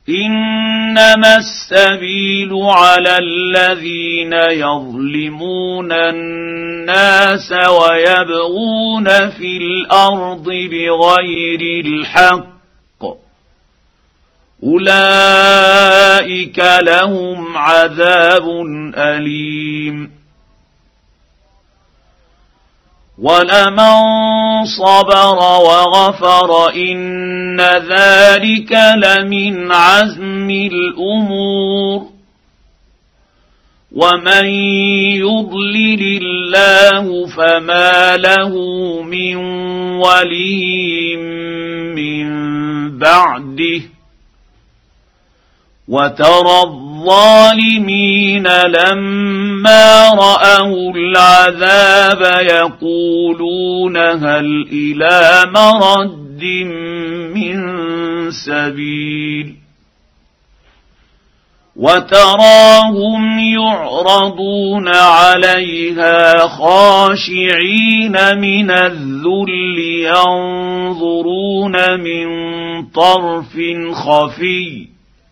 إنما السبيل على الذين يظلمون الناس ويبغون في الأرض بغير الحق أولئك لهم عذاب أليم ولمن صبر وغفر إن ذلك لمن عزم الأمور ومن يضلل الله فما له من ولي من بعده وترى الظالمين لما رأوا العذاب يقولون هل إلى مرد من سبيل وتراهم يعرضون عليها خاشعين من الذل ينظرون من طرف خفي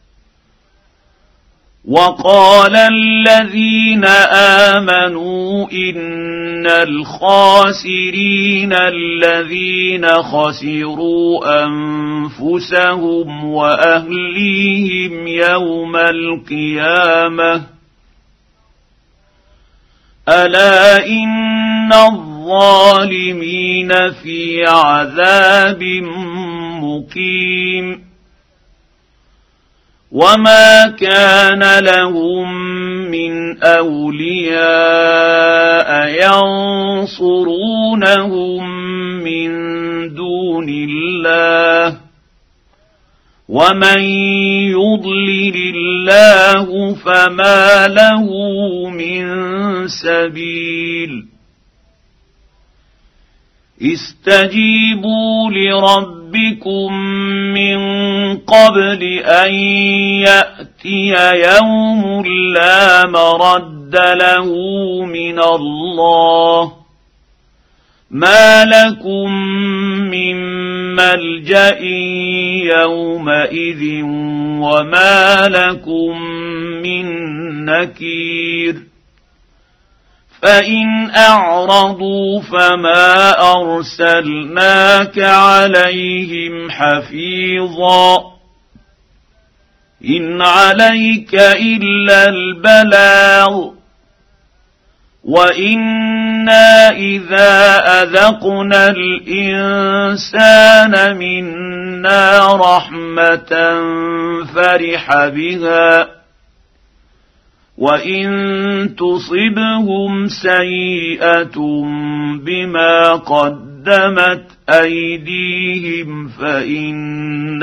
وقال الذين آمنوا إن الخاسرين الذين خسروا أنفسهم وأهليهم يوم القيامة ألا إن الظالمين في عذاب مقيم وما كان لهم من أولياء ينصرونهم من دون الله ومن يضلل الله فما له من سبيل استجيبوا لربكم من قبل أن يأتي يوم لا مرد له من الله ما لكم من ملجأ يومئذ وما لكم من نكير فإن أعرضوا فما أرسلناك عليهم حفيظا إن عليك إلا البلاغ وإنا إذا أذقنا الإنسان منا رحمة فرح بها وإن تصبهم سيئة بما قدمت أيديهم فإن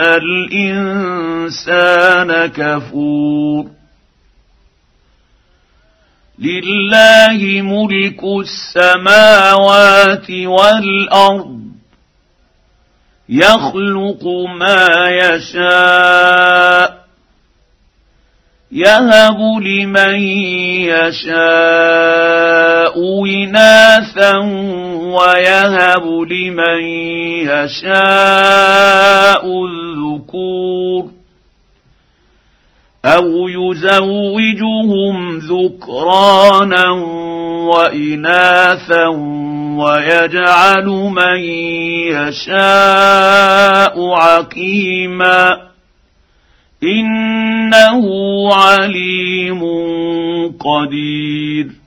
الإنسان كفور لله ملك السماوات والأرض يخلق ما يشاء يهب لمن يشاء إناثا ويهب لمن يشاء الذكور أو يزوجهم ذكرانا وإناثا ويجعل من يشاء عقيما إنه عليم قدير